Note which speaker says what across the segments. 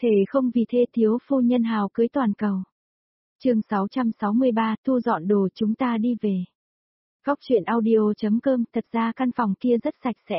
Speaker 1: Thề không vì thê thiếu phu nhân hào cưới toàn cầu. Chương 663, thu dọn đồ chúng ta đi về. Góc truyện audio.com. Thật ra căn phòng kia rất sạch sẽ.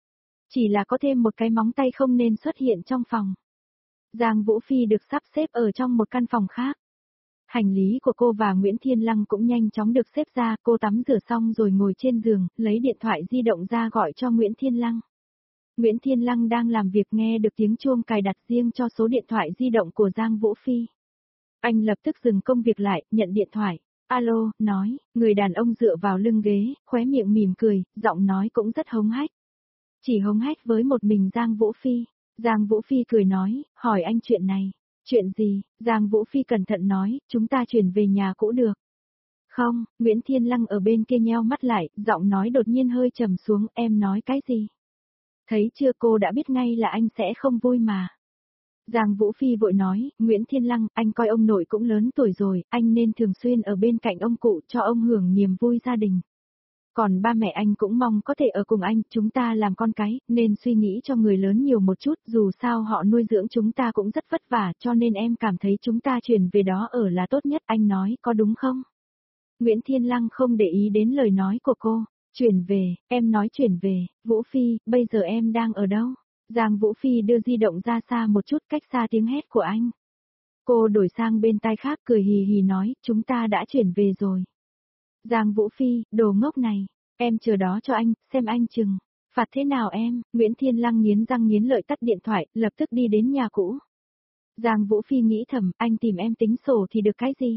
Speaker 1: Chỉ là có thêm một cái móng tay không nên xuất hiện trong phòng. Giang Vũ Phi được sắp xếp ở trong một căn phòng khác. Hành lý của cô và Nguyễn Thiên Lăng cũng nhanh chóng được xếp ra, cô tắm rửa xong rồi ngồi trên giường, lấy điện thoại di động ra gọi cho Nguyễn Thiên Lăng. Nguyễn Thiên Lăng đang làm việc nghe được tiếng chuông cài đặt riêng cho số điện thoại di động của Giang Vũ Phi. Anh lập tức dừng công việc lại, nhận điện thoại. Alo, nói, người đàn ông dựa vào lưng ghế, khóe miệng mỉm cười, giọng nói cũng rất hống hách. Chỉ hống hách với một mình Giang Vũ Phi. Giang Vũ Phi cười nói, hỏi anh chuyện này. Chuyện gì? Giang Vũ Phi cẩn thận nói, chúng ta chuyển về nhà cũ được. Không, Nguyễn Thiên Lăng ở bên kia nheo mắt lại, giọng nói đột nhiên hơi trầm xuống, em nói cái gì? Thấy chưa, cô đã biết ngay là anh sẽ không vui mà. Giang Vũ Phi vội nói, Nguyễn Thiên Lăng, anh coi ông nội cũng lớn tuổi rồi, anh nên thường xuyên ở bên cạnh ông cụ cho ông hưởng niềm vui gia đình. Còn ba mẹ anh cũng mong có thể ở cùng anh, chúng ta làm con cái, nên suy nghĩ cho người lớn nhiều một chút, dù sao họ nuôi dưỡng chúng ta cũng rất vất vả, cho nên em cảm thấy chúng ta chuyển về đó ở là tốt nhất, anh nói có đúng không? Nguyễn Thiên Lăng không để ý đến lời nói của cô, chuyển về, em nói chuyển về, Vũ Phi, bây giờ em đang ở đâu? Giang Vũ Phi đưa di động ra xa một chút cách xa tiếng hét của anh. Cô đổi sang bên tai khác cười hì hì nói, chúng ta đã chuyển về rồi. Giang Vũ Phi, đồ ngốc này, em chờ đó cho anh, xem anh chừng. Phạt thế nào em? Nguyễn Thiên Lăng nghiến răng nghiến lợi tắt điện thoại, lập tức đi đến nhà cũ. Giang Vũ Phi nghĩ thầm, anh tìm em tính sổ thì được cái gì?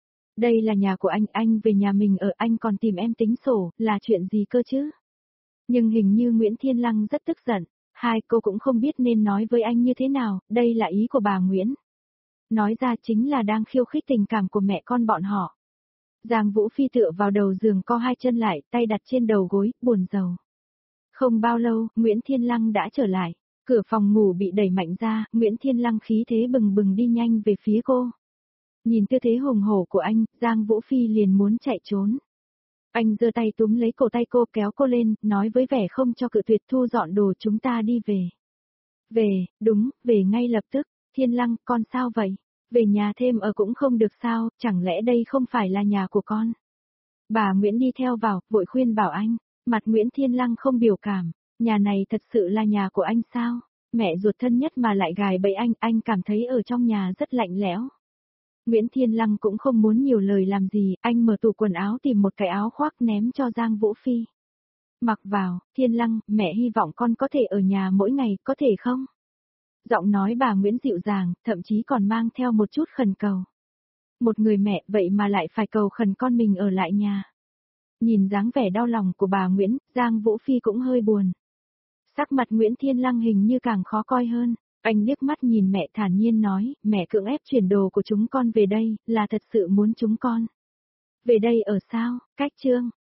Speaker 1: Đây là nhà của anh về nhà mình ở, anh còn tìm em tính sổ, là chuyện gì cơ chứ? Nhưng hình như Nguyễn Thiên Lăng rất tức giận, hai cô cũng không biết nên nói với anh như thế nào, đây là ý của bà Nguyễn. Nói ra chính là đang khiêu khích tình cảm của mẹ con bọn họ. Giang Vũ Phi tựa vào đầu giường co hai chân lại, tay đặt trên đầu gối, buồn rầu. Không bao lâu, Nguyễn Thiên Lăng đã trở lại. Cửa phòng ngủ bị đẩy mạnh ra, Nguyễn Thiên Lăng khí thế bừng bừng đi nhanh về phía cô. Nhìn tư thế hùng hổ của anh, Giang Vũ Phi liền muốn chạy trốn. Anh giơ tay túm lấy cổ tay cô kéo cô lên, nói với vẻ không cho cự tuyệt, thu dọn đồ chúng ta đi về. Về, đúng, về ngay lập tức. Thiên Lăng, con sao vậy? Về nhà thêm ở cũng không được sao, chẳng lẽ đây không phải là nhà của con? Bà Nguyễn đi theo vào, vội khuyên bảo anh. Mặt Nguyễn Thiên Lăng không biểu cảm, nhà này thật sự là nhà của anh sao? Mẹ ruột thân nhất mà lại gài bẫy anh cảm thấy ở trong nhà rất lạnh lẽo. Nguyễn Thiên Lăng cũng không muốn nhiều lời làm gì, anh mở tủ quần áo tìm một cái áo khoác ném cho Giang Vũ Phi. Mặc vào, Thiên Lăng, mẹ hy vọng con có thể ở nhà mỗi ngày, có thể không? Giọng nói bà Nguyễn dịu dàng, thậm chí còn mang theo một chút khẩn cầu. Một người mẹ vậy mà lại phải cầu khẩn con mình ở lại nhà. Nhìn dáng vẻ đau lòng của bà Nguyễn, Giang Vũ Phi cũng hơi buồn. Sắc mặt Nguyễn Thiên Lăng hình như càng khó coi hơn. Anh liếc mắt nhìn mẹ thản nhiên nói, mẹ cưỡng ép chuyển đồ của chúng con về đây, là thật sự muốn chúng con. Về đây ở sao, cách Trương,